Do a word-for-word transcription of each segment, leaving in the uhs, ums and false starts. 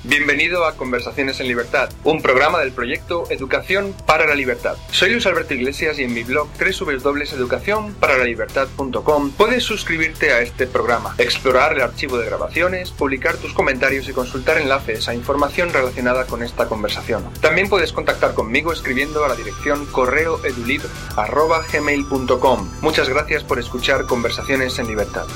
Bienvenido a Conversaciones en Libertad, un programa del proyecto Educación para la Libertad. Soy Luis Alberto Iglesias y en mi blog doble u doble u doble u punto educación para la libertad punto com puedes suscribirte a este programa, explorar el archivo de grabaciones, publicar tus comentarios y consultar enlaces a información relacionada con esta conversación. También puedes contactar conmigo escribiendo a la dirección correo edulibro arroba gmail punto com. Muchas gracias por escuchar Conversaciones en Libertad.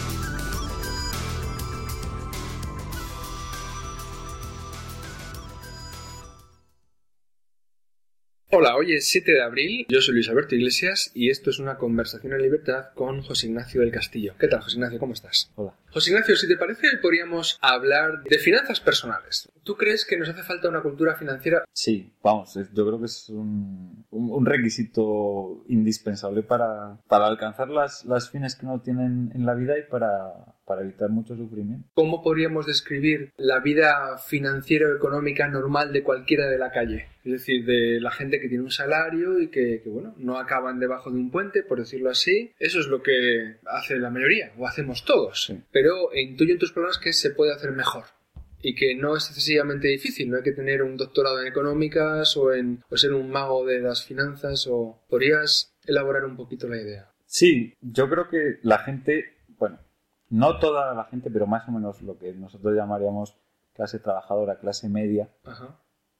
Hola, hoy es siete de abril, yo soy Luis Alberto Iglesias y esto es una conversación en libertad con José Ignacio del Castillo. ¿Qué tal, José Ignacio? ¿Cómo estás? Hola. José Ignacio, si te parece, hoy podríamos hablar de finanzas personales. ¿Tú crees que nos hace falta una cultura financiera? Sí, vamos, yo creo que es un, un, un requisito indispensable para, para alcanzar las, las fines que uno tiene en la vida y para, para evitar mucho sufrimiento. ¿Cómo podríamos describir la vida financiera o económica normal de cualquiera de la calle? Es decir, de la gente que tiene un salario y que, que, bueno, no acaban debajo de un puente, por decirlo así. Eso es lo que hace la mayoría, o hacemos todos. Sí. Pero intuyo en tus palabras que se puede hacer mejor. Y que no es excesivamente difícil, no hay que tener un doctorado en económicas o, en, o ser un mago de las finanzas. O ¿podrías elaborar un poquito la idea? Sí, yo creo que la gente, bueno, no toda la gente, pero más o menos lo que nosotros llamaríamos clase trabajadora, clase media, Ajá.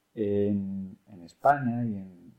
En, en España y en,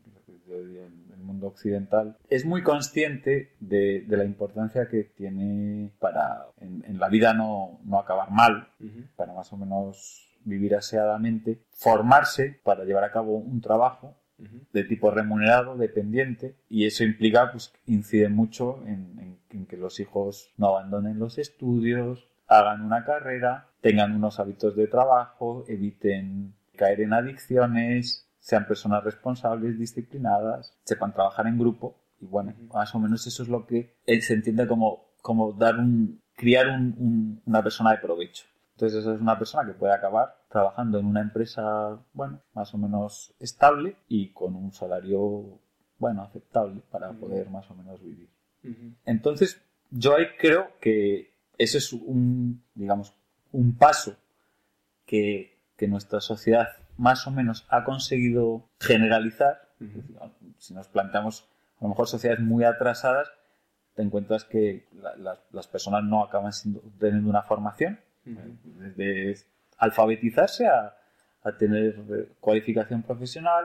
en el mundo occidental, es muy consciente de, de la importancia que tiene para en, en la vida no, no acabar mal, uh-huh. para más o menos vivir aseadamente, formarse para llevar a cabo un trabajo uh-huh. de tipo remunerado, dependiente, y eso implica, pues, incide mucho en, en, en que los hijos no abandonen los estudios, hagan una carrera, tengan unos hábitos de trabajo, eviten caer en adicciones, sean personas responsables, disciplinadas, sepan trabajar en grupo y bueno, uh-huh. más o menos eso es lo que se entiende como, como dar un, criar un, un, una persona de provecho. Entonces esa es una persona que puede acabar trabajando en una empresa, bueno, más o menos estable y con un salario, bueno, aceptable para uh-huh. poder más o menos vivir. Uh-huh. Entonces yo ahí creo que ese es un, digamos, un paso que que nuestra sociedad más o menos ha conseguido generalizar. Uh-huh. Si nos planteamos a lo mejor sociedades muy atrasadas, te encuentras que la, la, las personas no acaban siendo, teniendo una formación, uh-huh. desde alfabetizarse a, a tener cualificación profesional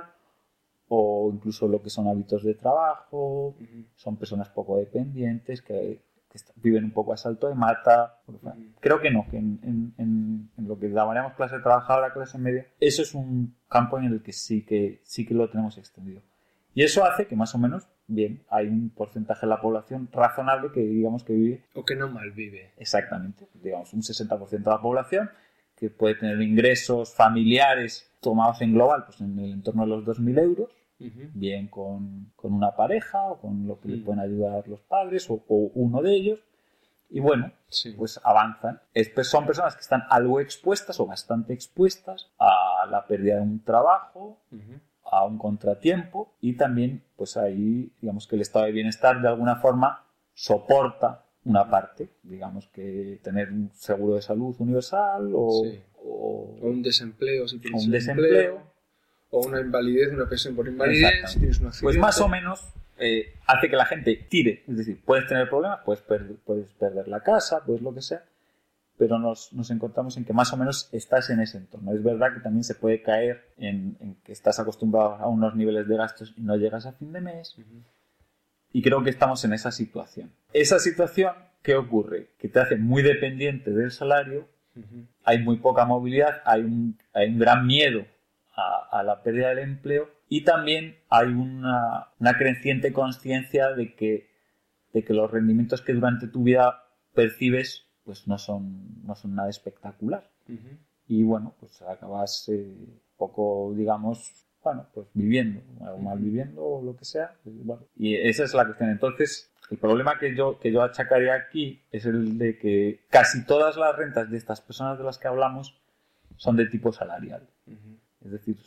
o incluso lo que son hábitos de trabajo, uh-huh. son personas poco dependientes que viven un poco a salto de mata. Creo que no, que en, en, en, en lo que llamaríamos clase trabajadora, clase media, eso es un campo en el que sí que sí que lo tenemos extendido. Y eso hace que más o menos, bien, hay un porcentaje de la población razonable que digamos que vive... O que no malvive. Exactamente, digamos un sesenta por ciento de la población que puede tener ingresos familiares tomados en global, pues en el entorno de los dos mil euros, Uh-huh. bien con, con una pareja o con lo que uh-huh. le pueden ayudar los padres o, o uno de ellos y bueno, sí. pues avanzan. Es, pues son personas que están algo expuestas o bastante expuestas a la pérdida de un trabajo, uh-huh. a un contratiempo y también pues ahí digamos que el estado de bienestar de alguna forma soporta una parte, digamos que tener un seguro de salud universal o, sí. o, o un desempleo si tienes un desempleo, desempleo. O una invalidez, una pensión por invalidez, si tienes un accidente. Pues más o menos eh, hace que la gente tire. Es decir, puedes tener problemas, puedes perder, puedes perder la casa, puedes lo que sea, pero nos, nos encontramos en que más o menos estás en ese entorno. Es verdad que también se puede caer en, en que estás acostumbrado a unos niveles de gastos y no llegas a fin de mes. Uh-huh. Y creo que estamos en esa situación. Esa situación, ¿qué ocurre? Que te hace muy dependiente del salario, uh-huh. hay muy poca movilidad, hay un, hay un gran miedo A, a la pérdida del empleo y también hay una, una creciente conciencia de que, de que los rendimientos que durante tu vida percibes pues no son, no son nada espectacular. Uh-huh. Y bueno, pues acabas eh, poco, digamos, bueno, pues viviendo, o mal viviendo o lo que sea. Pues, bueno. Y esa es la cuestión. Entonces, el problema que yo, que yo achacaría aquí es el de que casi todas las rentas de estas personas de las que hablamos son de tipo salarial. Uh-huh. Es decir,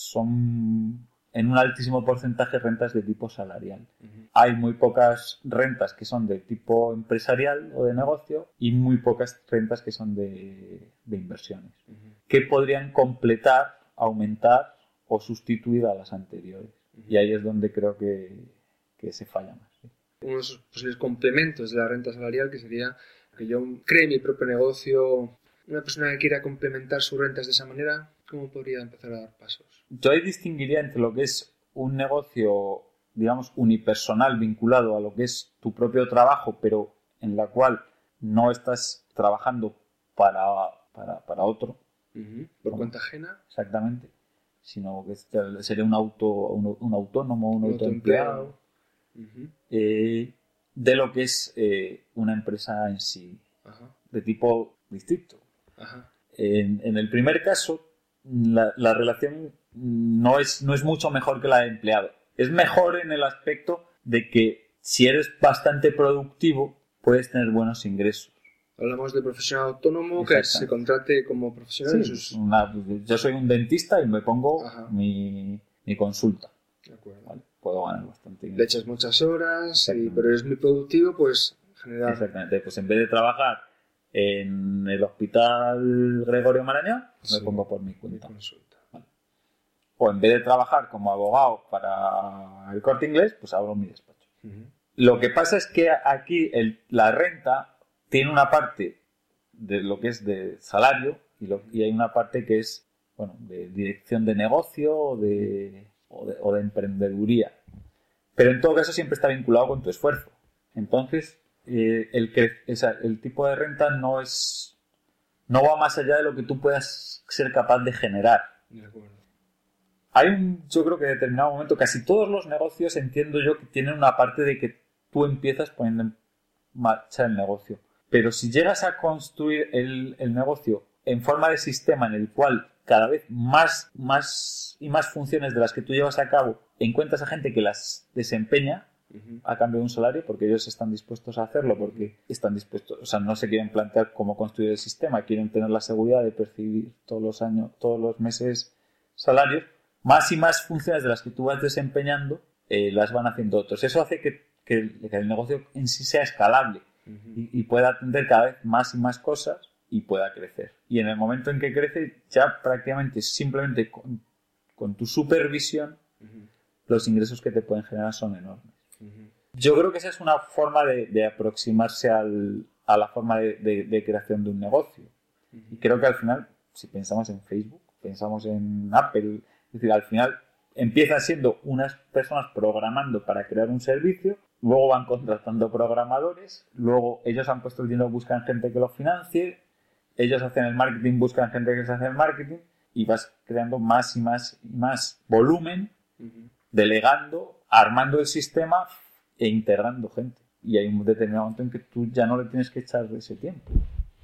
son en un altísimo porcentaje rentas de tipo salarial. Uh-huh. Hay muy pocas rentas que son de tipo empresarial o de negocio y muy pocas rentas que son de, de inversiones. Uh-huh. que podrían completar, aumentar o sustituir a las anteriores. Uh-huh. Y ahí es donde creo que, que se falla más. ¿Sí? Uno de esos posibles complementos de la renta salarial, que sería que yo cree mi propio negocio, una persona que quiera complementar sus rentas de esa manera, ¿cómo podría empezar a dar pasos? Yo ahí distinguiría entre lo que es un negocio, digamos, unipersonal vinculado a lo que es tu propio trabajo, pero en la cual no estás trabajando para, para, para otro. Uh-huh. Por cuenta ajena. Exactamente. Sino que sería un, auto, un, un autónomo, un, un autoempleado. Uh-huh. Eh, de lo que es eh, una empresa en sí. Uh-huh. De tipo distinto. Uh-huh. En, en el primer caso, la, la relación no es, no es mucho mejor que la de empleado. Es mejor en el aspecto de que si eres bastante productivo, puedes tener buenos ingresos. Hablamos de profesional autónomo que se contrate como profesional. Sí, sus... una, yo soy un dentista y me pongo mi, mi consulta. De acuerdo. Vale, puedo ganar bastante. Le echas muchas horas, y, pero eres muy productivo, pues generar... Exactamente. Pues en vez de trabajar en el Hospital Gregorio Marañón, sí, me pongo por mi cuenta. Mi consulta. Vale. O en vez de trabajar como abogado para el Corte Inglés, pues abro mi despacho. Uh-huh. Lo que pasa es que aquí el, la renta tiene una parte de lo que es de salario y, lo, y hay una parte que es, bueno, de dirección de negocio o de, o de, o de emprendeduría. Pero en todo caso siempre está vinculado con tu esfuerzo. Entonces, eh, el, que, esa, el tipo de renta no es no va más allá de lo que tú puedas ser capaz de generar. De acuerdo. Hay un, yo creo que en determinado momento, casi todos los negocios entiendo yo que tienen una parte de que tú empiezas poniendo en marcha el negocio. Pero si llegas a construir el, el negocio en forma de sistema en el cual cada vez más, más y más funciones de las que tú llevas a cabo encuentras a gente que las desempeña uh-huh. a cambio de un salario, porque ellos están dispuestos a hacerlo, porque están dispuestos, o sea, no se quieren plantear cómo construir el sistema, quieren tener la seguridad de percibir todos los años, todos los meses salarios, más y más funciones de las que tú vas desempeñando eh, las van haciendo otros. Eso hace que, que, el, que el negocio en sí sea escalable. Uh-huh. Y, y pueda atender cada vez más y más cosas y pueda crecer. Y en el momento en que crece, ya prácticamente simplemente con, con tu supervisión, uh-huh. los ingresos que te pueden generar son enormes. Uh-huh. Yo creo que esa es una forma de, de aproximarse al, a la forma de, de, de creación de un negocio. Uh-huh. Y creo que al final, si pensamos en Facebook, pensamos en Apple, es decir, al final empiezan siendo unas personas programando para crear un servicio. Luego van contratando programadores, luego ellos han puesto el dinero, buscan gente que lo financie, ellos hacen el marketing, buscan gente que se hace el marketing y vas creando más y más y más volumen, uh-huh. delegando, armando el sistema e integrando gente. Y hay un determinado momento en que tú ya no le tienes que echar ese tiempo.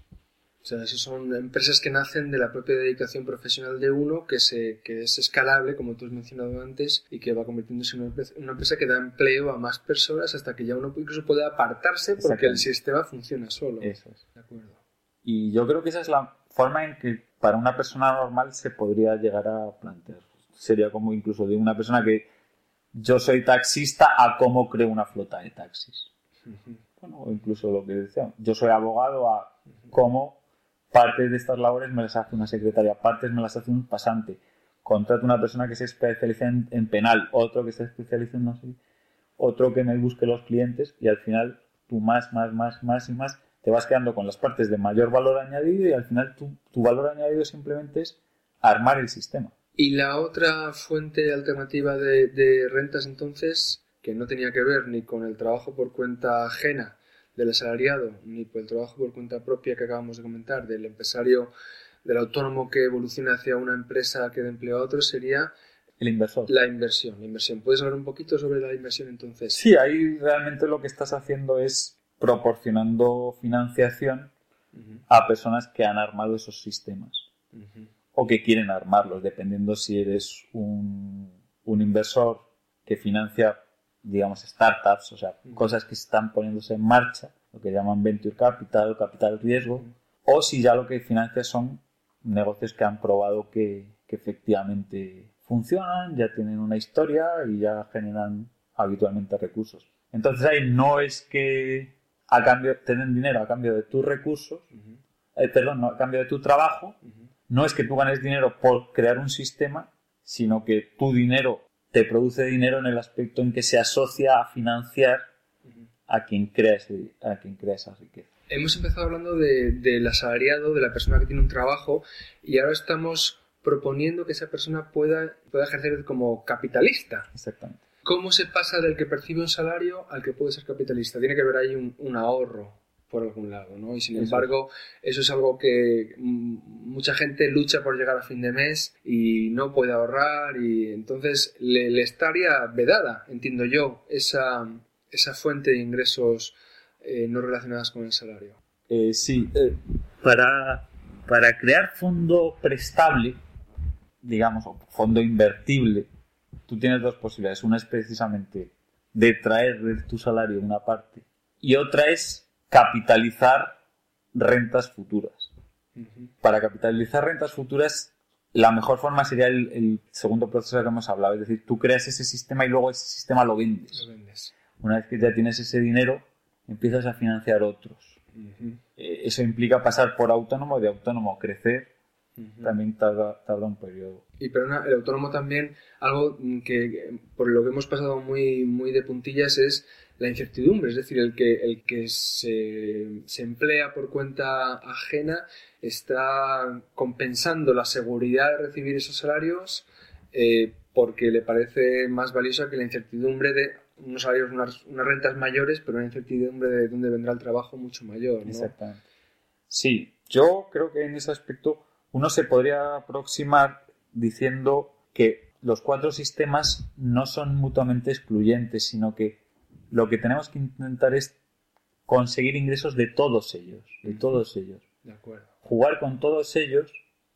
O sea, esas son empresas que nacen de la propia dedicación profesional de uno, que, se, que es escalable, como tú has mencionado antes, y que va convirtiéndose en una empresa, una empresa que da empleo a más personas hasta que ya uno incluso puede apartarse porque el sistema funciona solo. Eso es. De acuerdo. Y yo creo que esa es la forma en que para una persona normal se podría llegar a plantear. Sería como incluso de una persona que yo soy taxista a cómo creo una flota de taxis. Uh-huh. Bueno, o incluso lo que decía, yo soy abogado a uh-huh. cómo partes de estas labores me las hace una secretaria, partes me las hace un pasante. Contrato una persona que se especializa en, en penal, otro que se especializa en no sé, otro que me busque los clientes y al final tú más, más, más, más y más te vas quedando con las partes de mayor valor añadido y al final tu, tu valor añadido simplemente es armar el sistema. Y la otra fuente alternativa de, de rentas entonces, que no tenía que ver ni con el trabajo por cuenta ajena del asalariado, ni por el trabajo por cuenta propia que acabamos de comentar, del empresario, del autónomo que evoluciona hacia una empresa que da empleo a otro, sería el inversor. La inversión. La inversión. ¿Puedes hablar un poquito sobre la inversión entonces? Sí, ahí realmente lo que estás haciendo es proporcionando financiación uh-huh. a personas que han armado esos sistemas uh-huh. o que quieren armarlos, dependiendo si eres un, un inversor que financia, digamos, startups, o sea, uh-huh. cosas que están poniéndose en marcha, lo que llaman venture capital o capital riesgo, uh-huh. o si ya lo que financia son negocios que han probado que, que efectivamente funcionan, ya tienen una historia y ya generan habitualmente recursos. Entonces ahí no es que a cambio te den dinero a cambio de tus recursos, uh-huh. eh, perdón, no, a cambio de tu trabajo, uh-huh. no es que tú ganes dinero por crear un sistema, sino que tu dinero te produce dinero en el aspecto en que se asocia a financiar a quien crea, ese, a quien crea esa riqueza. Hemos empezado hablando de, del asalariado, de la persona que tiene un trabajo, y ahora estamos proponiendo que esa persona pueda, pueda ejercer como capitalista. Exactamente. ¿Cómo se pasa del que percibe un salario al que puede ser capitalista? Tiene que haber ahí un, un ahorro por algún lado, ¿no? Y sin eso. embargo, eso es algo que mm, mucha gente lucha por llegar a fin de mes y no puede ahorrar, y entonces le, le estaría vedada, entiendo yo, esa, esa fuente de ingresos eh, no relacionadas con el salario. Eh, sí, eh, para, para crear fondo prestable, digamos, o fondo invertible, tú tienes dos posibilidades. Una es precisamente de traer de tu salario una parte, y otra es capitalizar rentas futuras. Uh-huh. Para capitalizar rentas futuras, la mejor forma sería el, el segundo proceso que hemos hablado, es decir, tú creas ese sistema y luego ese sistema lo vendes. Lo vendes. Una vez que ya tienes ese dinero, empiezas a financiar otros. Uh-huh. Eh, eso implica pasar por autónomo, de autónomo crecer. Uh-huh. También tarda, tarda un periodo. Y perdona, el autónomo también, algo que por lo que hemos pasado muy, muy de puntillas, es la incertidumbre. Es decir, el que, el que se, se emplea por cuenta ajena está compensando la seguridad de recibir esos salarios eh, porque le parece más valiosa que la incertidumbre de unos salarios, unas, unas rentas mayores, pero una incertidumbre de dónde vendrá el trabajo mucho mayor, ¿no? Exactamente. Sí, yo creo que en ese aspecto uno se podría aproximar diciendo que los cuatro sistemas no son mutuamente excluyentes, sino que lo que tenemos que intentar es conseguir ingresos de todos ellos, de todos ellos. De acuerdo. Jugar con todos ellos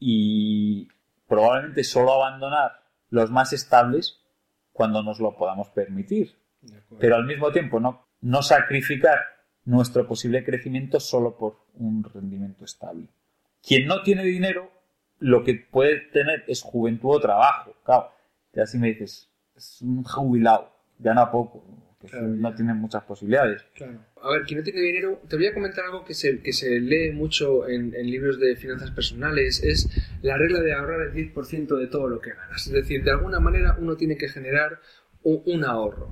y probablemente solo abandonar los más estables cuando nos lo podamos permitir. De acuerdo. Pero al mismo tiempo no, no sacrificar nuestro posible crecimiento solo por un rendimiento estable. Quien no tiene dinero, lo que puede tener es juventud o trabajo. Claro, ya si me dices, es un jubilado, gana poco, que claro, no tiene muchas posibilidades. Claro. A ver, quien no tiene dinero, te voy a comentar algo que se, que se lee mucho en, en libros de finanzas personales, es la regla de ahorrar el diez por ciento de todo lo que ganas. Es decir, de alguna manera uno tiene que generar un, un ahorro.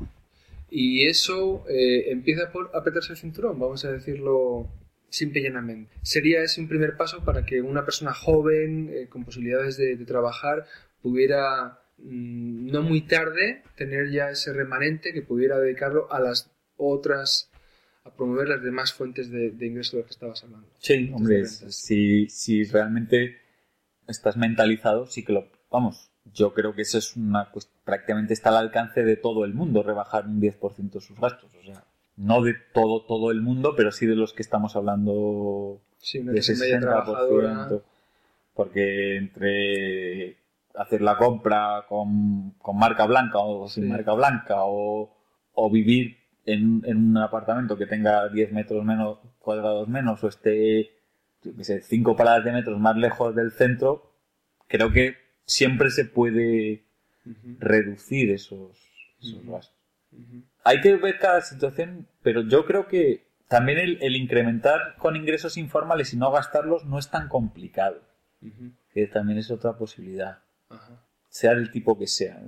Y eso eh, empieza por apretarse el cinturón, vamos a decirlo simple y llanamente. Sería ese un primer paso para que una persona joven, eh, con posibilidades de, de trabajar, pudiera, mmm, no muy tarde, tener ya ese remanente que pudiera dedicarlo a las otras, a promover las demás fuentes de, de ingreso de las que estabas hablando. Sí, hombre, si, si realmente estás mentalizado, sí que lo... Vamos, yo creo que eso es una pues, prácticamente está al alcance de todo el mundo, rebajar un diez por ciento sus gastos, o sea... No de todo, todo el mundo, pero sí de los que estamos hablando, sí, una de sesenta por ciento. Porque entre hacer la compra con, con marca blanca o sin sí. marca blanca o, o vivir en, en un apartamento que tenga diez metros menos, cuadrados menos o esté, yo qué sé, cinco paradas de metros más lejos del centro, creo que siempre se puede uh-huh. reducir esos, esos uh-huh. gastos. Uh-huh. Hay que ver cada situación, pero yo creo que también el, el incrementar con ingresos informales y no gastarlos no es tan complicado. Uh-huh. Que también es otra posibilidad. Uh-huh. Sea del tipo que sea.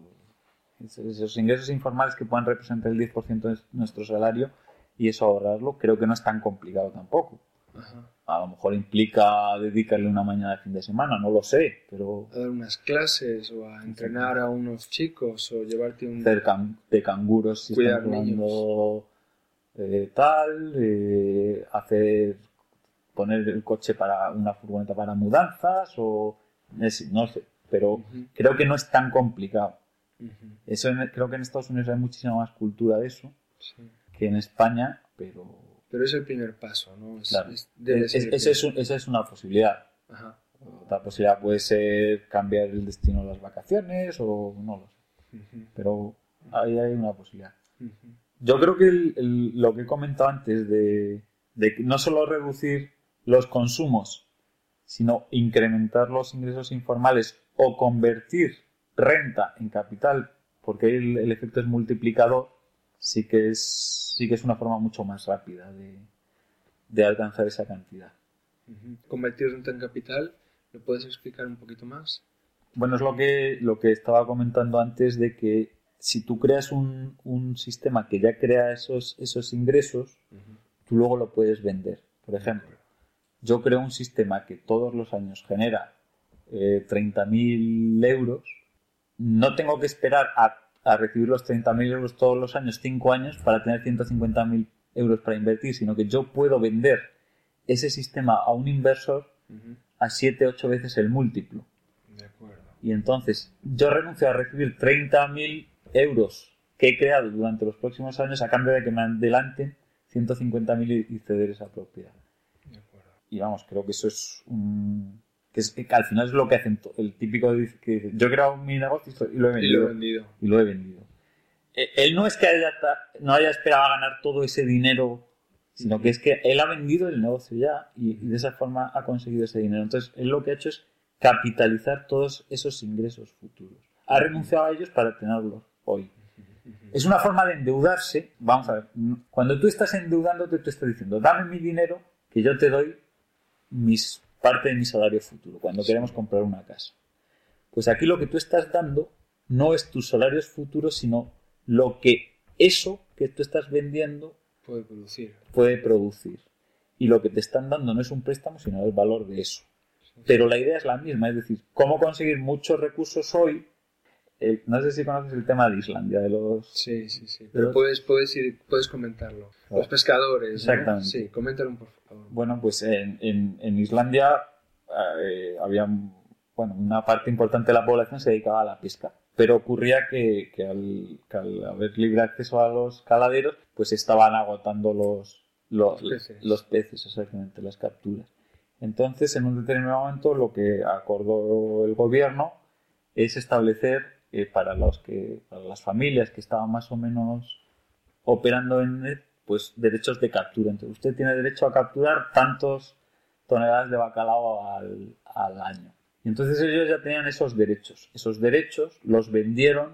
Esos ingresos informales que puedan representar el diez por ciento de nuestro salario y eso ahorrarlo, creo que no es tan complicado tampoco. Uh-huh. A lo mejor implica dedicarle una mañana de fin de semana, no lo sé, pero... A dar unas clases o a entrenar a unos chicos o llevarte un... Hacer can- de canguros si cuidar están jugando eh, tal, eh, hacer... poner el coche para una furgoneta para mudanzas o... Es, no sé, pero uh-huh. creo que no es tan complicado. Uh-huh. Eso en, creo que en Estados Unidos hay muchísima más cultura de eso sí. que en España, pero... Pero es el primer paso, ¿no? Es, claro. es, es, es, esa, es un, esa es una posibilidad. Ajá. Otra posibilidad puede ser cambiar el destino de las vacaciones o no lo sé. Uh-huh. Pero ahí hay una posibilidad. Uh-huh. Yo creo que el, el, lo que he comentado antes de, de no solo reducir los consumos, sino incrementar los ingresos informales o convertir renta en capital, porque el, el efecto es multiplicador, sí que es sí que es una forma mucho más rápida de, de alcanzar esa cantidad. Uh-huh. Convertir renta en capital ¿Lo puedes explicar un poquito más? Bueno, es lo que, lo que estaba comentando antes de que si tú creas un, un sistema que ya crea esos, esos ingresos, uh-huh. tú luego lo puedes vender. Por ejemplo, yo creo un sistema que todos los años genera eh, treinta mil euros, no tengo que esperar a, a recibir los treinta mil euros todos los años, cinco años, para tener ciento cincuenta mil euros para invertir, sino que yo puedo vender ese sistema a un inversor uh-huh. a siete, ocho veces el múltiplo. De acuerdo. Y entonces yo renuncio a recibir treinta mil euros que he creado durante los próximos años a cambio de que me adelanten ciento cincuenta mil y ceder esa propiedad. De acuerdo. Y vamos, creo que eso es un... que, es, que al final es lo que hacen to- el típico que dice, yo he creado mi negocio y lo he vendido. Y lo he vendido. Y lo he vendido. Él no es que haya, no haya esperado a ganar todo ese dinero, sino uh-huh. que es que él ha vendido el negocio ya y, y de esa forma ha conseguido ese dinero. Entonces, él lo que ha hecho es capitalizar todos esos ingresos futuros. Ha renunciado a ellos para tenerlos hoy. Es una forma de endeudarse. Vamos a ver, cuando tú estás endeudándote, tú estás diciendo, dame mi dinero que yo te doy mis, parte de mi salario futuro, cuando queremos comprar una casa. Pues aquí lo que tú estás dando no es tus salarios futuros, sino lo que eso que tú estás vendiendo puede producir. puede producir. Y lo que te están dando no es un préstamo, sino el valor de eso. Pero la idea es la misma, es decir, cómo conseguir muchos recursos hoy. Eh, no sé si conoces el tema de Islandia, de los... Sí, sí, sí. Pero los... puedes, puedes, ir, puedes comentarlo. Oh. Los pescadores, exactamente. ¿no? Sí, coméntalo por favor. Bueno, pues en, en, en Islandia eh, había bueno, una parte importante de la población se dedicaba a la pesca. Pero ocurría que, que, al, que al haber libre acceso a los caladeros, pues estaban agotando los, los, los, peces. los peces, exactamente, las capturas. Entonces, en un determinado momento, lo que acordó el gobierno es establecer eh, para, los que, para las familias que estaban más o menos operando en él, pues derechos de captura. Entonces, usted tiene derecho a capturar tantos toneladas de bacalao al, al año. Y entonces ellos ya tenían esos derechos. Esos derechos los vendieron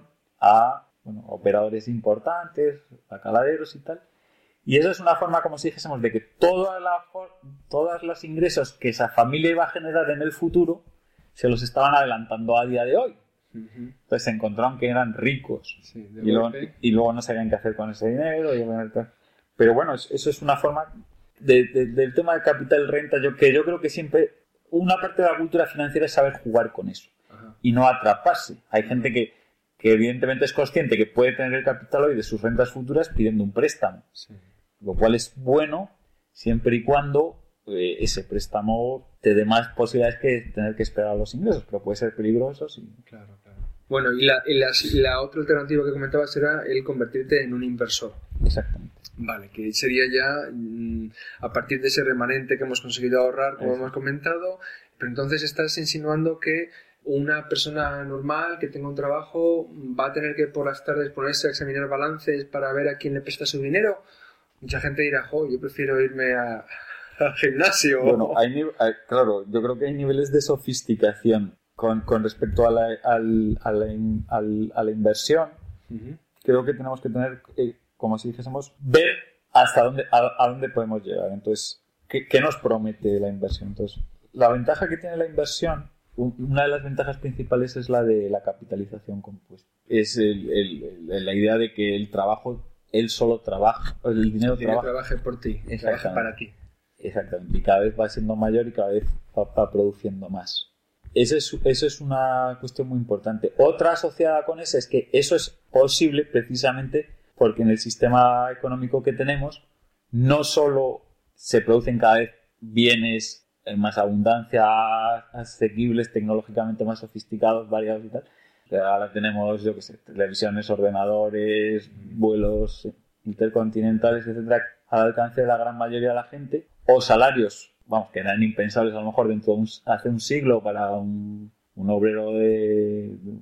a bueno, operadores importantes, a caladeros y tal. Y esa es una forma, como si dijésemos, de que toda la, todos los ingresos que esa familia iba a generar en el futuro se los estaban adelantando a día de hoy. Uh-huh. Entonces se encontraron que eran ricos. Sí, y, luego, y luego no sabían qué hacer con ese dinero. Y, pero bueno, eso es una forma de, de, del tema de capital renta, yo, que yo creo que siempre... Una parte de la cultura financiera es saber jugar con eso. Ajá. Y no atraparse. Hay gente que, que evidentemente es consciente que puede tener el capital hoy de sus rentas futuras pidiendo un préstamo. Sí. Lo cual es bueno siempre y cuando eh, ese préstamo te dé más posibilidades que tener que esperar a los ingresos, pero puede ser peligroso. Sí. Claro, claro. Bueno, y la, y la, la otra alternativa que comentabas era el convertirte en un inversor. Exactamente. Vale, que sería ya mmm, a partir de ese remanente que hemos conseguido ahorrar, como Eso. hemos comentado, pero entonces estás insinuando que una persona normal que tenga un trabajo va a tener que por las tardes ponerse a examinar balances para ver a quién le presta su dinero. Mucha gente dirá, jo, yo prefiero irme a, al gimnasio. Bueno, hay, hay, claro, yo creo que hay niveles de sofisticación con, con respecto a la, al, a, la, al, a la inversión. Uh-huh. Creo que tenemos que tener... Eh, como si dijésemos, ver hasta dónde, a, a dónde podemos llegar. Entonces, ¿qué, ¿qué nos promete la inversión? Entonces, la ventaja que tiene la inversión, una de las ventajas principales es la de la capitalización compuesta. Es el, el, el, la idea de que el trabajo, él solo trabaja, el dinero, el dinero trabaja. trabaje por ti, trabaje para ti. Exactamente, y cada vez va siendo mayor y cada vez va, va produciendo más. Esa es, eso es una cuestión muy importante. Otra asociada con esa es que eso es posible precisamente porque en el sistema económico que tenemos no solo se producen cada vez bienes en más abundancia, asequibles, tecnológicamente más sofisticados, variados y tal. Ahora tenemos, yo qué sé, televisiones, ordenadores, vuelos intercontinentales, etcétera, al alcance de la gran mayoría de la gente, o salarios, vamos, que eran impensables a lo mejor dentro de un, hace un siglo para un, un obrero de, de, de,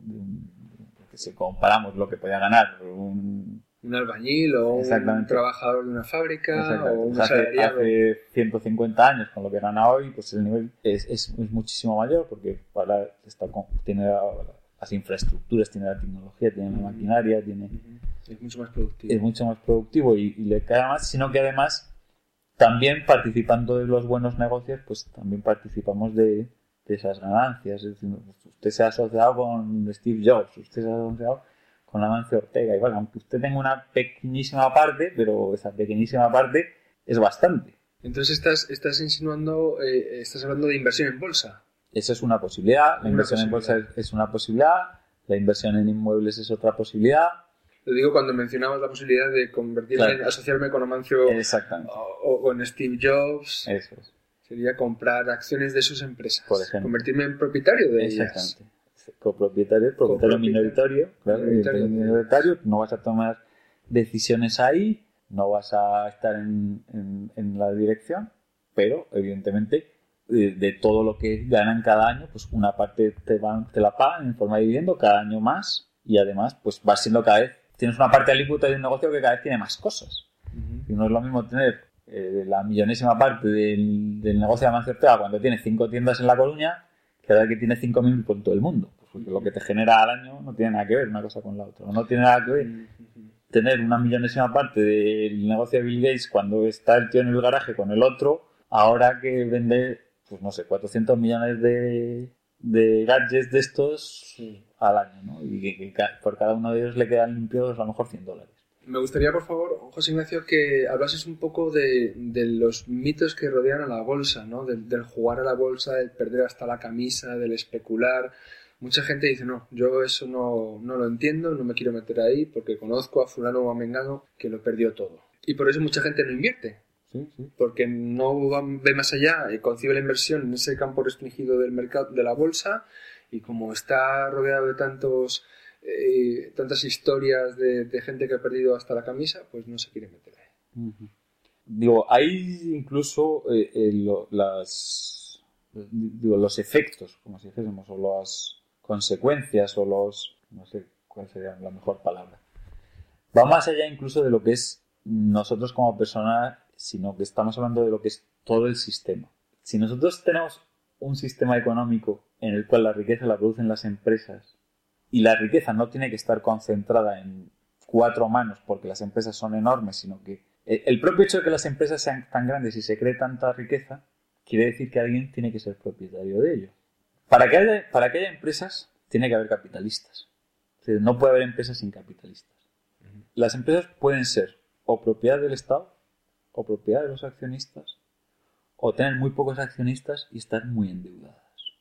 de que si comparamos lo que podía ganar un un albañil o un trabajador de una fábrica o un hace, asalariado. Hace ciento cincuenta años, con lo que gana hoy, pues el nivel es, es, es muchísimo mayor porque ahora está con, tiene las infraestructuras, tiene la tecnología, tiene la maquinaria, tiene... Es mucho más productivo. Es mucho más productivo y, y le cae más, sino que además también participando de los buenos negocios, pues también participamos de, de esas ganancias. Es decir, usted se ha asociado con Steve Jobs, usted se ha asociado con Amancio Ortega. Y bueno, aunque usted tenga una pequeñísima parte, pero esa pequeñísima parte es bastante. Entonces estás, estás insinuando, eh, estás hablando de inversión en bolsa. Esa es una posibilidad. La Una inversión en posibilidad. bolsa es, es una posibilidad. La inversión en inmuebles es otra posibilidad. Lo digo cuando mencionabas la posibilidad de convertirme, Claro. en asociarme con Amancio Exactamente. o, o con Steve Jobs. Eso es. Sería comprar acciones de sus empresas. Por ejemplo. Convertirme en propietario de ellas. Exactamente. Copropietario, propietario Copropietario. minoritario, claro, Minoritario. minoritario, no vas a tomar decisiones ahí, no vas a estar en, en, en la dirección, pero evidentemente de, de todo lo que ganan cada año, pues una parte te, van, te la pagan en forma de dividendo cada año más y además pues vas siendo cada vez, tienes una parte alícuota de un negocio que cada vez tiene más cosas. Ujú. Y no es lo mismo tener eh, la millonésima parte del, del negocio de Amancio Ortega cuando tiene cinco tiendas en La Coruña que ahora que tiene cinco mil por todo el mundo. Pues porque lo que te genera al año no tiene nada que ver una cosa con la otra. No tiene nada que ver tener una millonésima parte del negocio de Bill Gates cuando está el tío en el garaje con el otro, ahora que vende, pues no sé, cuatrocientos millones de, de gadgets de estos Sí. al año, ¿no? Y que, que ca- por cada uno de ellos le quedan limpios a lo mejor cien dólares. Me gustaría, por favor, José Ignacio, que hablases un poco de, de los mitos que rodean a la bolsa, ¿no? Del, del jugar a la bolsa, del perder hasta la camisa, del especular. Mucha gente dice, no, yo eso no, no lo entiendo, no me quiero meter ahí porque conozco a fulano o a mengano que lo perdió todo. Y por eso mucha gente no invierte, Sí, sí. porque no va- ve más allá y concibe la inversión en ese campo restringido del mercado de la bolsa, y como está rodeado de tantos eh, tantas historias de, de gente que ha perdido hasta la camisa, pues no se quiere meter ahí. Ujú. Digo, hay incluso eh, eh, lo- las, digo, los efectos, como si dijésemos, o las consecuencias, o los, no sé cuál sería la mejor palabra. Va más allá incluso de lo que es nosotros como personas, sino que estamos hablando de lo que es todo el sistema. Si nosotros tenemos un sistema económico en el cual la riqueza la producen las empresas, y la riqueza no tiene que estar concentrada en cuatro manos porque las empresas son enormes, sino que el propio hecho de que las empresas sean tan grandes y se cree tanta riqueza quiere decir que alguien tiene que ser propietario de ello. Para que haya, para que haya empresas tiene que haber capitalistas. Es decir, no puede haber empresas sin capitalistas. Las empresas pueden ser o propiedad del Estado o propiedad de los accionistas, o tener muy pocos accionistas y estar muy endeudadas.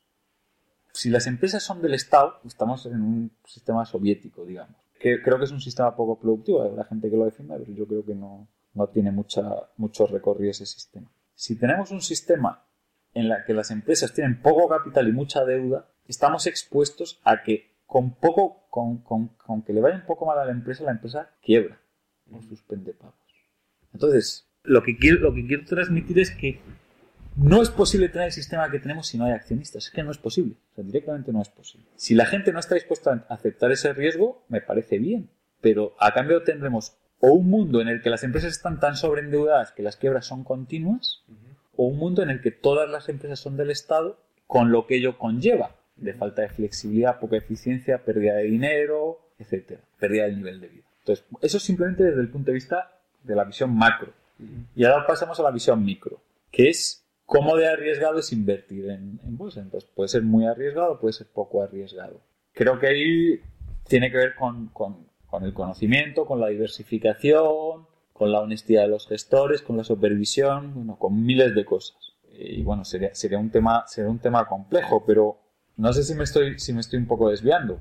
Si las empresas son del Estado, estamos en un sistema soviético, digamos. Que creo que es un sistema poco productivo, hay la gente que lo defienda, pero yo creo que no, no tiene mucha, mucho recorrido ese sistema. Si tenemos un sistema en el que las empresas tienen poco capital y mucha deuda, estamos expuestos a que con poco, con, con, con que le vaya un poco mal a la empresa, la empresa quiebra o suspende pagos. Entonces, lo que quiero, lo que quiero transmitir es que no es posible tener el sistema que tenemos si no hay accionistas. Es que no es posible. O sea, directamente no es posible. Si la gente no está dispuesta a aceptar ese riesgo, me parece bien. Pero a cambio tendremos o un mundo en el que las empresas están tan sobreendeudadas que las quiebras son continuas, o un mundo en el que todas las empresas son del Estado, con lo que ello conlleva de falta de flexibilidad, poca eficiencia, pérdida de dinero, etcétera, pérdida del nivel de vida. Entonces, eso es simplemente desde el punto de vista de la visión macro. Y ahora pasamos a la visión micro, que es cómo de arriesgado es invertir en, en bolsa. Entonces, puede ser muy arriesgado, puede ser poco arriesgado. Creo que ahí tiene que ver con, con, con el conocimiento, con la diversificación, con la honestidad de los gestores, con la supervisión, bueno, con miles de cosas. Y bueno, sería, sería, un, tema, sería un tema complejo, pero no sé si me estoy, si me estoy un poco desviando.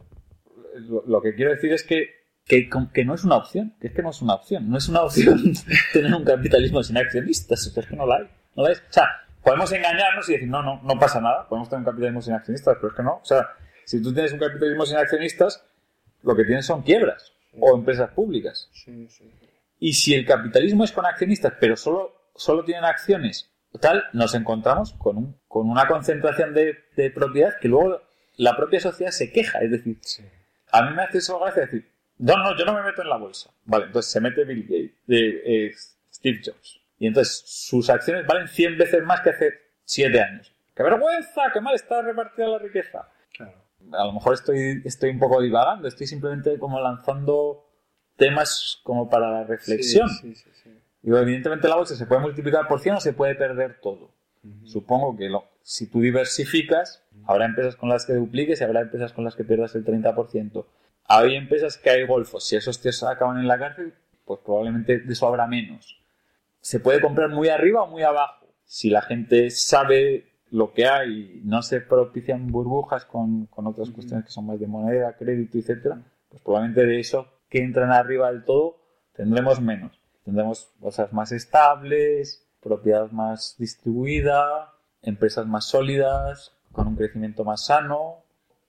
Lo, lo que quiero decir es que Que, que no es una opción, que es que no es una opción. No es una opción tener un capitalismo sin accionistas, es que no la hay. No la hay. O sea, podemos engañarnos y decir, no, no, no pasa nada, podemos tener un capitalismo sin accionistas, pero es que no. O sea, si tú tienes un capitalismo sin accionistas, lo que tienes son quiebras o empresas públicas. Sí, sí. Y si el capitalismo es con accionistas, pero solo, solo tienen acciones, tal, nos encontramos con, un, con una concentración de, de propiedad que luego la propia sociedad se queja. Es decir, Sí. a mí me hace eso gracia decir, no, no, yo no me meto en la bolsa. Vale, entonces se mete Bill Gates, eh, eh, Steve Jobs. Y entonces sus acciones valen cien veces más que hace siete años. ¡Qué vergüenza! ¡Qué mal está repartida la riqueza! Claro. A lo mejor estoy, estoy un poco divagando, estoy simplemente como lanzando temas como para la reflexión. Sí, sí, sí, sí. Digo, evidentemente la bolsa se puede multiplicar por cien o se puede perder todo. Uh-huh. Supongo que lo, si tú diversificas, Habrá empresas con las que dupliques y habrá empresas con las que pierdas el treinta por ciento. Hay empresas que hay golfos. Si esos tíos acaban en la cárcel, pues probablemente de eso habrá menos. Se puede comprar muy arriba o muy abajo. Si la gente sabe lo que hay, no se propician burbujas con, con otras uh-huh. cuestiones que son más de moneda, crédito, etcétera, pues probablemente de eso que entran arriba del todo tendremos menos. Tendremos cosas más estables, propiedad más distribuida, empresas más sólidas, con un crecimiento más sano.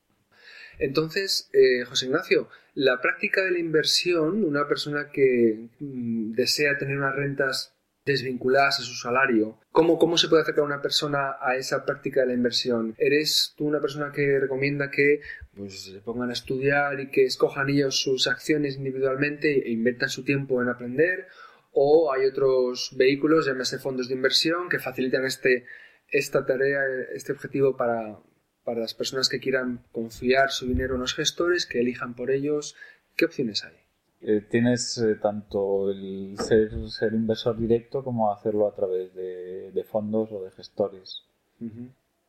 Entonces, eh, José Ignacio, la práctica de la inversión, una persona que mm, desea tener unas rentas desvinculadas a su salario, ¿cómo, ¿cómo se puede acercar una persona a esa práctica de la inversión? ¿Eres tú una persona que recomienda que pues, se pongan a estudiar y que escojan ellos sus acciones individualmente e inviertan su tiempo en aprender? ¿O hay otros vehículos, llámese fondos de inversión, que facilitan este, esta tarea, este objetivo para, para las personas que quieran confiar su dinero en los gestores, que elijan por ellos? ¿Qué opciones hay? Eh, tienes eh, tanto el ser, ser inversor directo como hacerlo a través de, de fondos o de gestores. Uh-huh.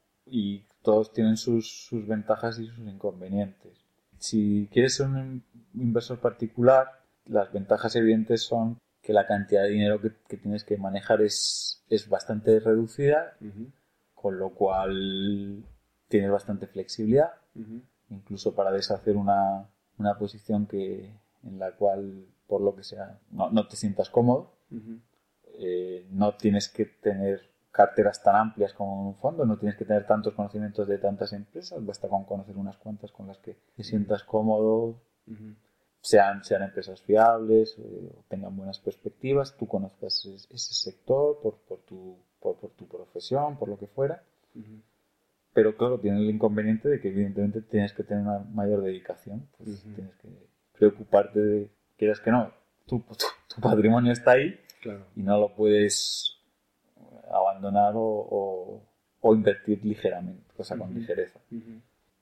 Y todos tienen sus, sus ventajas y sus inconvenientes. Si quieres ser un inversor particular, las ventajas evidentes son que la cantidad de dinero que, que tienes que manejar es, es bastante reducida, uh-huh. con lo cual tienes bastante flexibilidad, uh-huh. incluso para deshacer una, una posición que en la cual, por lo que sea, no, no te sientas cómodo. Uh-huh. Eh, no tienes que tener carteras tan amplias como en un fondo, no tienes que tener tantos conocimientos de tantas empresas, basta con conocer unas cuantas con las que te sientas cómodo, uh-huh. sean, sean empresas fiables, eh, tengan buenas perspectivas, tú conozcas ese, ese sector por, por, tu, por, por tu profesión, por lo que fuera. Uh-huh. Pero claro, tiene el inconveniente de que evidentemente tienes que tener una mayor dedicación, pues uh-huh. tienes que preocuparte de, quieras que no, tu, tu, tu patrimonio está ahí, claro. y no lo puedes abandonar o, o, o invertir ligeramente, cosa con uh-huh. ligereza. Uh-huh.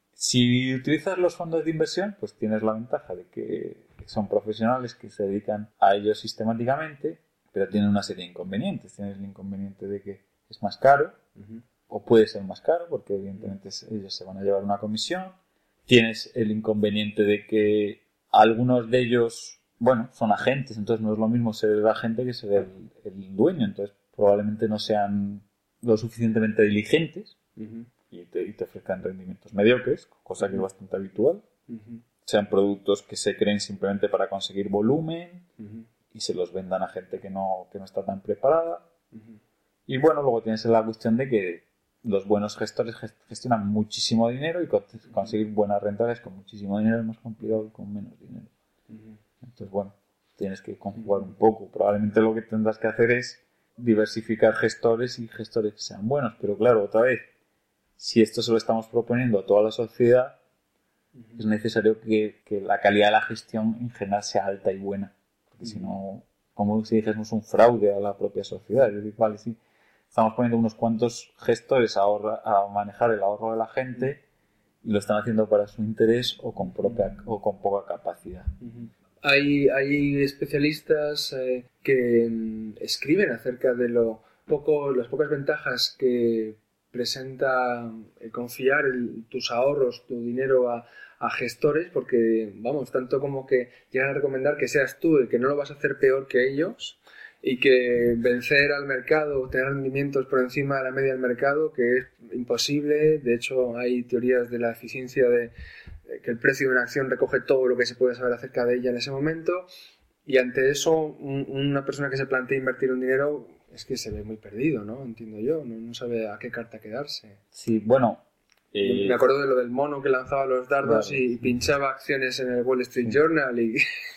Si utilizas los fondos de inversión, pues tienes la ventaja de que son profesionales que se dedican a ello sistemáticamente, pero tienen una serie de inconvenientes. Tienes el inconveniente de que es más caro, uh-huh. o puede ser más caro, porque evidentemente ellos se van a llevar una comisión. Tienes el inconveniente de que algunos de ellos, bueno, son agentes, entonces no es lo mismo ser el agente que ser el, el dueño, entonces probablemente no sean lo suficientemente diligentes uh-huh. y, te, y te ofrezcan rendimientos mediocres, cosa que uh-huh. es bastante habitual. Uh-huh. Sean productos que se creen simplemente para conseguir volumen uh-huh. y se los vendan a gente que no, que no está tan preparada. Uh-huh. Y bueno, luego tienes la cuestión de que los buenos gestores gestionan muchísimo dinero y conseguir buenas rentabilidades con muchísimo dinero es más complicado que con menos dinero. Uh-huh. Entonces, bueno, tienes que conjugar un poco. Probablemente lo que tendrás que hacer es diversificar gestores y gestores que sean buenos. Pero claro, otra vez, si esto se lo estamos proponiendo a toda la sociedad, uh-huh. es necesario que, que la calidad de la gestión en general sea alta y buena. Porque uh-huh. si no, como si dijésemos, un fraude a la propia sociedad. Es decir, vale, sí, estamos poniendo unos cuantos gestores a, ahorra, a manejar el ahorro de la gente y lo están haciendo para su interés o con, propia, o con poca capacidad. Uh-huh. Hay, hay especialistas eh, que mm, escriben acerca de lo poco, las pocas ventajas que presenta el confiar el, tus ahorros, tu dinero a, a gestores, porque, vamos, tanto como que llegan a recomendar que seas tú el que no lo vas a hacer peor que ellos, y que vencer al mercado, tener rendimientos por encima de la media del mercado, que es imposible. De hecho, hay teorías de la eficiencia de, de que el precio de una acción recoge todo lo que se puede saber acerca de ella en ese momento, y ante eso un, una persona que se plantea invertir un dinero es que se ve muy perdido, ¿no? Entiendo yo, no, no sabe a qué carta quedarse. Sí, bueno... Eh... Me acuerdo de lo del mono que lanzaba los dardos, claro, y pinchaba acciones en el Wall Street sí. Journal y...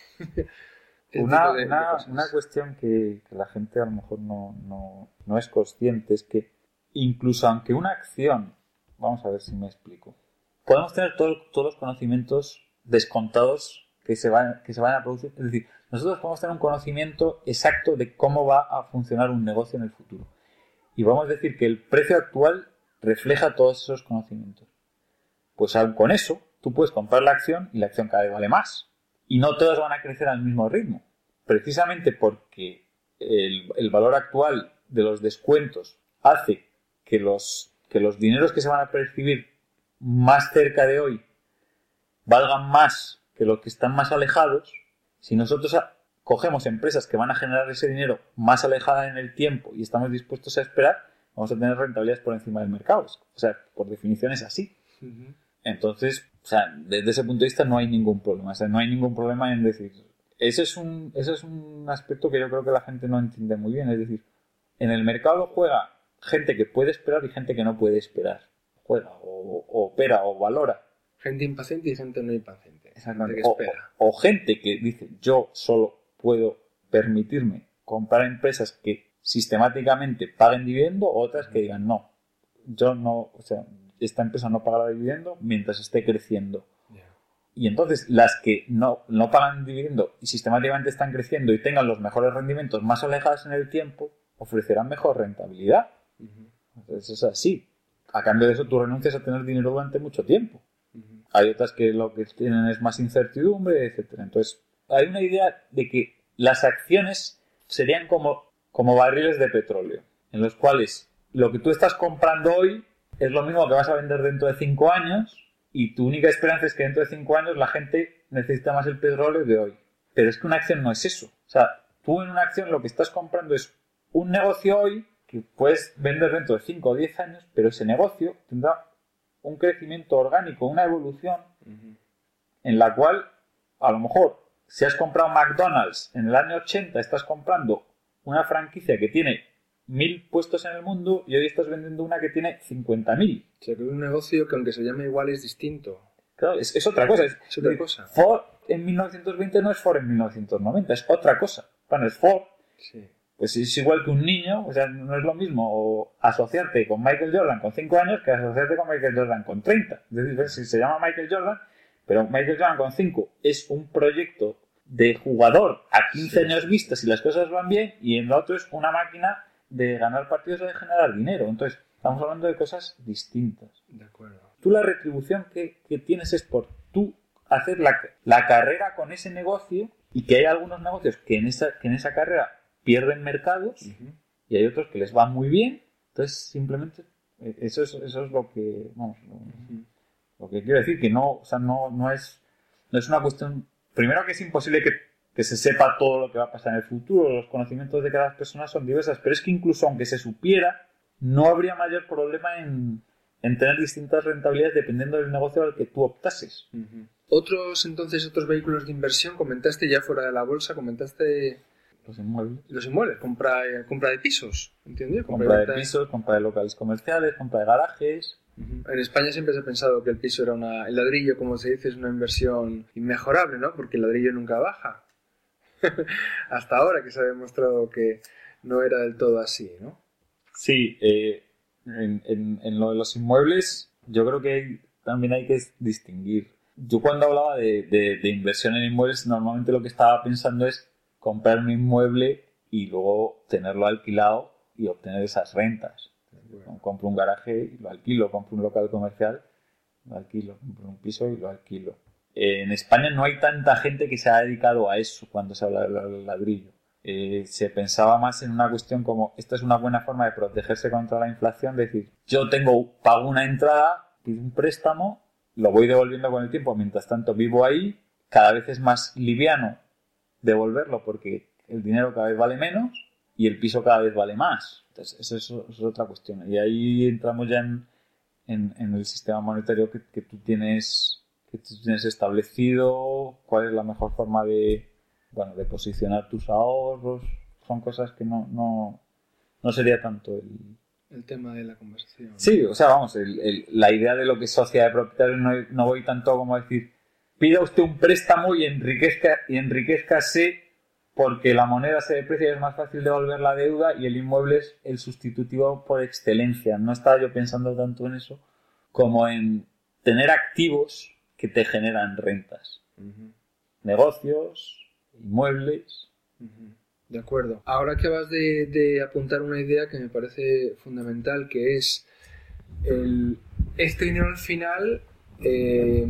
Una, de, una, de una cuestión que, que la gente a lo mejor no, no, no es consciente es que incluso aunque una acción, vamos a ver si me explico, podemos tener todo, todos los conocimientos descontados que se, van, que se van a producir, es decir, nosotros podemos tener un conocimiento exacto de cómo va a funcionar un negocio en el futuro y vamos a decir que el precio actual refleja todos esos conocimientos. Pues aún con eso tú puedes comprar la acción y la acción cada vez vale más. Y no todos van a crecer al mismo ritmo, precisamente porque el, el valor actual de los descuentos hace que los, que los dineros que se van a percibir más cerca de hoy valgan más que los que están más alejados, si nosotros cogemos empresas que van a generar ese dinero más alejada en el tiempo y estamos dispuestos a esperar, vamos a tener rentabilidades por encima del mercado. O sea, por definición es así. Uh-huh. Entonces, o sea, desde ese punto de vista no hay ningún problema. O sea, no hay ningún problema en decir... Ese es un, ese es un aspecto que yo creo que la gente no entiende muy bien. Es decir, en el mercado juega gente que puede esperar y gente que no puede esperar. Juega, o, o opera, o valora. Gente impaciente y gente no impaciente. Exactamente. Gente que espera. O, o, o gente que dice, yo solo puedo permitirme comprar empresas que sistemáticamente paguen dividendo, o otras que digan, no, yo no, o sea, esta empresa no pagará dividendo mientras esté creciendo. Y entonces las que no, no pagan dividendo y sistemáticamente están creciendo y tengan los mejores rendimientos más alejados en el tiempo, ofrecerán mejor rentabilidad. Uh-huh. Entonces es así. A cambio de eso tú renuncias a tener dinero durante mucho tiempo. Uh-huh. Hay otras que lo que tienen es más incertidumbre, etcétera. Entonces hay una idea de que las acciones serían como, como barriles de petróleo, en los cuales lo que tú estás comprando hoy es lo mismo que vas a vender dentro de cinco años. Y tu única esperanza es que dentro de cinco años la gente necesita más el petróleo de hoy. Pero es que una acción no es eso. O sea, tú en una acción lo que estás comprando es un negocio hoy que puedes vender dentro de cinco o diez años, pero ese negocio tendrá un crecimiento orgánico, una evolución uh-huh. en la cual, a lo mejor, si has comprado McDonald's en el año ochenta, estás comprando una franquicia que tiene mil puestos en el mundo y hoy estás vendiendo una que tiene cincuenta mil. O sea, que es un negocio que aunque se llame igual es distinto. Claro, es, es otra cosa. Es, es otra cosa. Ford en mil novecientos veinte no es Ford en mil novecientos noventa, es otra cosa. Bueno, es Ford. Sí. Pues es igual que un niño, o sea, no es lo mismo asociarte con Michael Jordan con cinco años que asociarte con Michael Jordan con treinta. Es decir, si se llama Michael Jordan, pero Michael Jordan con cinco es un proyecto de jugador a quince sí, años sí. vista si las cosas van bien, y en el otro es una máquina de ganar partidos o de generar dinero. Entonces, estamos hablando de cosas distintas. De acuerdo. Tú la retribución que, que tienes es por tú hacer la, la carrera con ese negocio, y que hay algunos negocios que en esa, que en esa carrera pierden mercados uh-huh. y hay otros que les va muy bien. Entonces, simplemente, eso es, eso es lo que, vamos, lo, uh-huh. lo que quiero decir, que no, o sea, no, no es, no es una cuestión, primero que es imposible que que se sepa todo lo que va a pasar en el futuro, los conocimientos de cada persona son diversas, pero es que incluso aunque se supiera, no habría mayor problema en, en tener distintas rentabilidades dependiendo del negocio al que tú optases. Uh-huh. Otros, entonces, otros vehículos de inversión, comentaste ya fuera de la bolsa, comentaste... Los inmuebles. Los inmuebles, compra, compra de pisos, ¿entiendes? Compra, compra de, de pisos, compra de locales comerciales, compra de garajes... Uh-huh. En España siempre se ha pensado que el piso era una... El ladrillo, como se dice, es una inversión inmejorable, ¿no? Porque el ladrillo nunca baja. Hasta ahora que se ha demostrado que no era del todo así, ¿no? Sí, eh, en, en, en lo de los inmuebles yo creo que hay, también hay que distinguir. Yo cuando hablaba de, de, de inversión en inmuebles, normalmente lo que estaba pensando es comprar un inmueble y luego tenerlo alquilado y obtener esas rentas. Bueno. Compro un garaje y lo alquilo, compro un local comercial, lo alquilo, compro un piso y lo alquilo. En España no hay tanta gente que se ha dedicado a eso cuando se habla del ladrillo. Eh, se pensaba más en una cuestión como, esta es una buena forma de protegerse contra la inflación, decir, yo tengo, pago una entrada, pido un préstamo, lo voy devolviendo con el tiempo, mientras tanto vivo ahí, cada vez es más liviano devolverlo porque el dinero cada vez vale menos y el piso cada vez vale más. Entonces, eso es, eso es otra cuestión. Y ahí entramos ya en, en, en el sistema monetario que, que tú tienes... que tú tienes establecido, cuál es la mejor forma de, bueno, de posicionar tus ahorros. Son cosas que no, no, no sería tanto el... El tema de la conversación. Sí, o sea, vamos, el, el, la idea de lo que es sociedad de propietarios no, no voy tanto como decir, pida usted un préstamo y enriquezca, y enriquezcase porque la moneda se deprecia y es más fácil devolver la deuda y el inmueble es el sustitutivo por excelencia. No estaba yo pensando tanto en eso como en tener activos que te generan rentas. Uh-huh. Negocios, inmuebles. Uh-huh. De acuerdo. Ahora que vas de, de apuntar una idea que me parece fundamental, que es el, este dinero al final eh,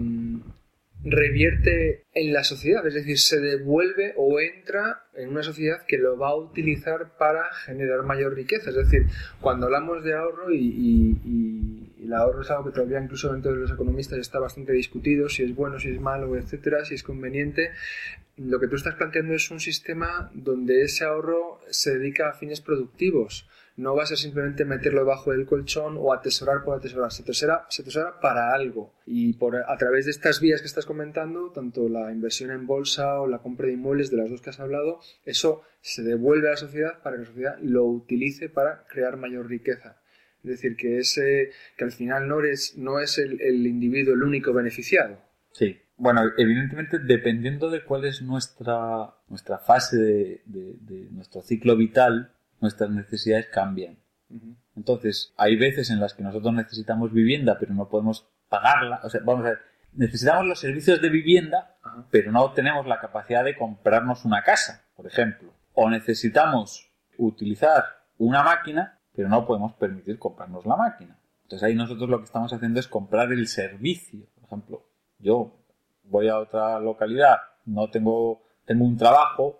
revierte en la sociedad, es decir, se devuelve o entra en una sociedad que lo va a utilizar para generar mayor riqueza. Es decir, cuando hablamos de ahorro y, y, y el ahorro es algo que todavía incluso dentro de los economistas está bastante discutido, si es bueno, si es malo, etcétera, si es conveniente. Lo que tú estás planteando es un sistema donde ese ahorro se dedica a fines productivos. No va a ser simplemente meterlo debajo del colchón o atesorar por atesorar. Se tesora, se tesora para algo. Y por, a través de estas vías que estás comentando, tanto la inversión en bolsa o la compra de inmuebles, de las dos que has hablado, eso se devuelve a la sociedad para que la sociedad lo utilice para crear mayor riqueza. Es decir, que, ese, que al final no, eres, no es el, el individuo el único beneficiado. Sí. Bueno, evidentemente, dependiendo de cuál es nuestra, nuestra fase de, de, de nuestro ciclo vital, nuestras necesidades cambian. Uh-huh. Entonces, hay veces en las que nosotros necesitamos vivienda, pero no podemos pagarla. O sea, vamos a ver, necesitamos los servicios de vivienda, uh-huh. pero no tenemos la capacidad de comprarnos una casa, por ejemplo. O necesitamos utilizar una máquina, pero no podemos permitir comprarnos la máquina. Entonces, ahí nosotros lo que estamos haciendo es comprar el servicio. Por ejemplo, yo voy a otra localidad, no tengo, tengo un trabajo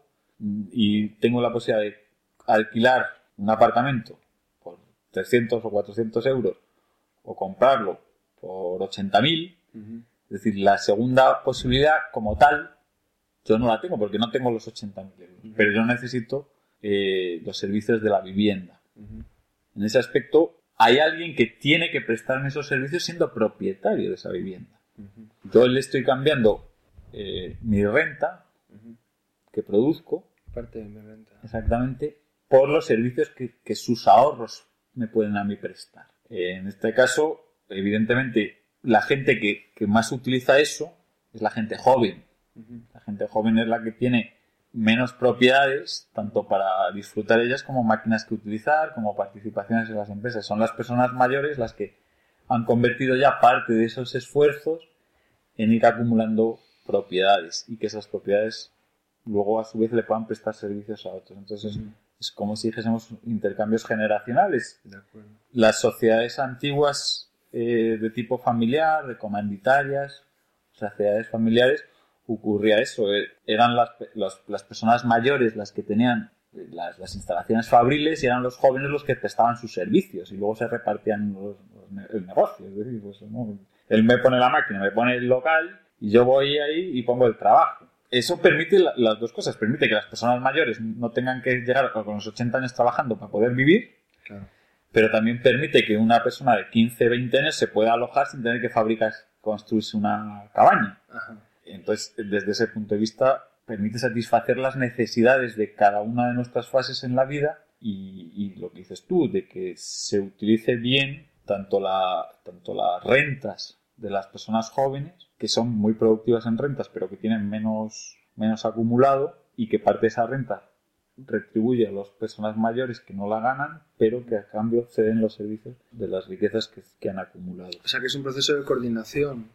y tengo la posibilidad de alquilar un apartamento por trescientos o cuatrocientos euros o comprarlo por ochenta mil. Uh-huh. Es decir, la segunda posibilidad como tal yo no la tengo porque no tengo los ochenta mil euros. Uh-huh. Pero yo necesito eh, los servicios de la vivienda. Uh-huh. En ese aspecto hay alguien que tiene que prestarme esos servicios siendo propietario de esa vivienda. Uh-huh. Yo le estoy cambiando eh, mi renta uh-huh. que produzco, parte de mi renta, exactamente, por los servicios que, que sus ahorros me pueden a mí prestar. Eh, en este caso, evidentemente, la gente que, que más utiliza eso es la gente joven. Uh-huh. La gente joven es la que tiene menos propiedades, tanto para disfrutar ellas como máquinas que utilizar, como participaciones en las empresas. Son las personas mayores las que han convertido ya parte de esos esfuerzos en ir acumulando propiedades y que esas propiedades luego a su vez le puedan prestar servicios a otros. Entonces uh-huh. es como si dijésemos intercambios generacionales. De acuerdo. Las sociedades antiguas eh, de tipo familiar, de comanditarias, sociedades familiares, ocurría eso. Eh, eran las, las, las personas mayores las que tenían las, las instalaciones fabriles y eran los jóvenes los que prestaban sus servicios y luego se repartían los, los, el negocio. Es decir, pues, ¿no? Él me pone la máquina, me pone el local y yo voy ahí y pongo el trabajo. Eso permite la, las dos cosas. Permite que las personas mayores no tengan que llegar con los ochenta años trabajando para poder vivir, claro. pero también permite que una persona de quince, veinte años se pueda alojar sin tener que fabricar, construirse una cabaña. Ajá. Entonces, desde ese punto de vista, permite satisfacer las necesidades de cada una de nuestras fases en la vida y, y lo que dices tú, de que se utilice bien tanto, la, tanto las rentas de las personas jóvenes, que son muy productivas en rentas, pero que tienen menos, menos acumulado y que parte de esa renta retribuye a las personas mayores que no la ganan, pero que a cambio ceden los servicios de las riquezas que, que han acumulado. O sea que es un proceso de coordinación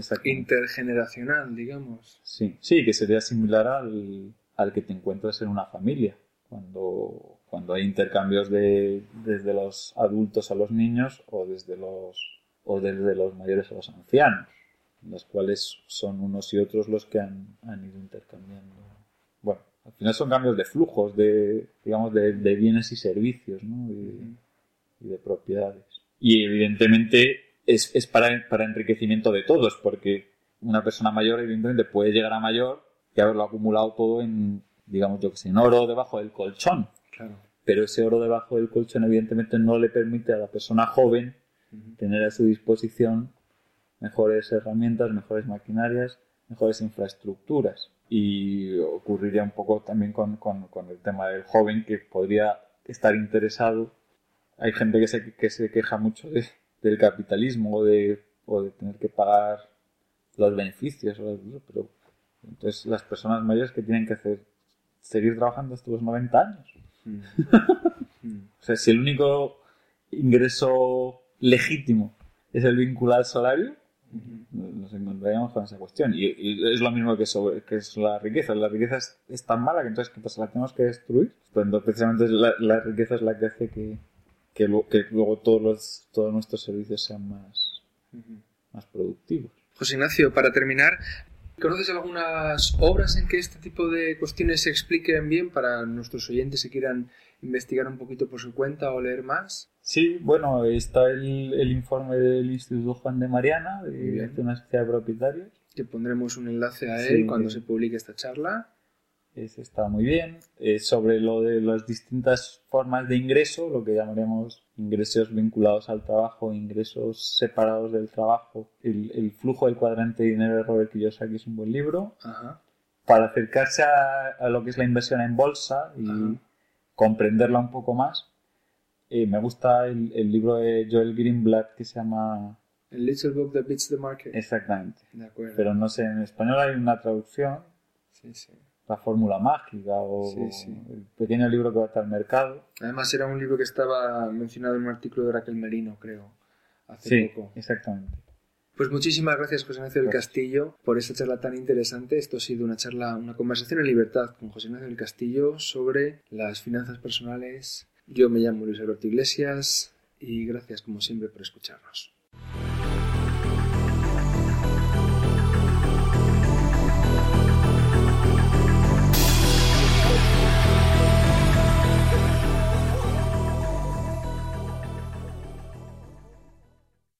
intergeneracional, digamos. Sí, sí, que sería similar al, al que te encuentras en una familia, cuando, cuando hay intercambios de, desde los adultos a los niños o desde los, o desde los mayores a los ancianos, en los cuales son unos y otros los que han, han ido intercambiando. Bueno, al final son cambios de flujos, de, digamos, de, de bienes y servicios, ¿no? Y, y de propiedades. Y evidentemente es, es para, para enriquecimiento de todos, porque una persona mayor evidentemente puede llegar a mayor y haberlo acumulado todo en, digamos, yo que sé, en oro debajo del colchón. Claro. Pero ese oro debajo del colchón evidentemente no le permite a la persona joven uh-huh. tener a su disposición mejores herramientas, mejores maquinarias, mejores infraestructuras. Y ocurriría un poco también con, con, con el tema del joven que podría estar interesado. Hay gente que se, que se queja mucho de, del capitalismo o de, o de tener que pagar los beneficios, pero entonces las personas mayores que tienen que hacer seguir trabajando hasta los noventa años. Mm. O sea, si el único ingreso legítimo es el vinculado al salario, nos encontraríamos con esa cuestión y, y es lo mismo que, sobre, que es la riqueza. La riqueza es, es tan mala que entonces ¿qué pasa? ¿La tenemos que destruir? Pues entonces precisamente la, la riqueza es la que hace que, que, lo, que luego todos, los, todos nuestros servicios sean más, uh-huh. más productivos. José Ignacio, para terminar, ¿Conoces algunas obras en que este tipo de cuestiones se expliquen bien para nuestros oyentes que quieran investigar un poquito por su cuenta o leer más? Sí, bueno, está el, el informe del Instituto Juan de Mariana, de, de una sociedad de propietarios. Que pondremos un enlace a él Sí, cuando sí. se publique esta charla. Ese está muy bien. Eh, sobre lo de las distintas formas de ingreso, lo que llamaremos ingresos vinculados al trabajo, ingresos separados del trabajo. El, el flujo del cuadrante de dinero de Robert Kiyosaki es un buen libro. Ajá. Para acercarse a, a lo que es la inversión en bolsa y Ajá. comprenderla un poco más, eh, me gusta el, el libro de Joel Greenblatt que se llama... El Little Book That Beats the Market. Exactamente. De acuerdo. Pero no sé, en español hay una traducción, Sí, sí. La fórmula mágica o Sí, sí. el pequeño libro que va a estar al mercado. Además era un libro que estaba mencionado en un artículo de Raquel Merino, creo, hace Sí, poco. exactamente. Pues muchísimas gracias, José Ignacio del Gracias. Castillo, por esta charla tan interesante. Esto ha sido una charla, una conversación en libertad con José Ignacio del Castillo sobre las finanzas personales. Yo me llamo Luis Alberto Iglesias y gracias, como siempre, por escucharnos.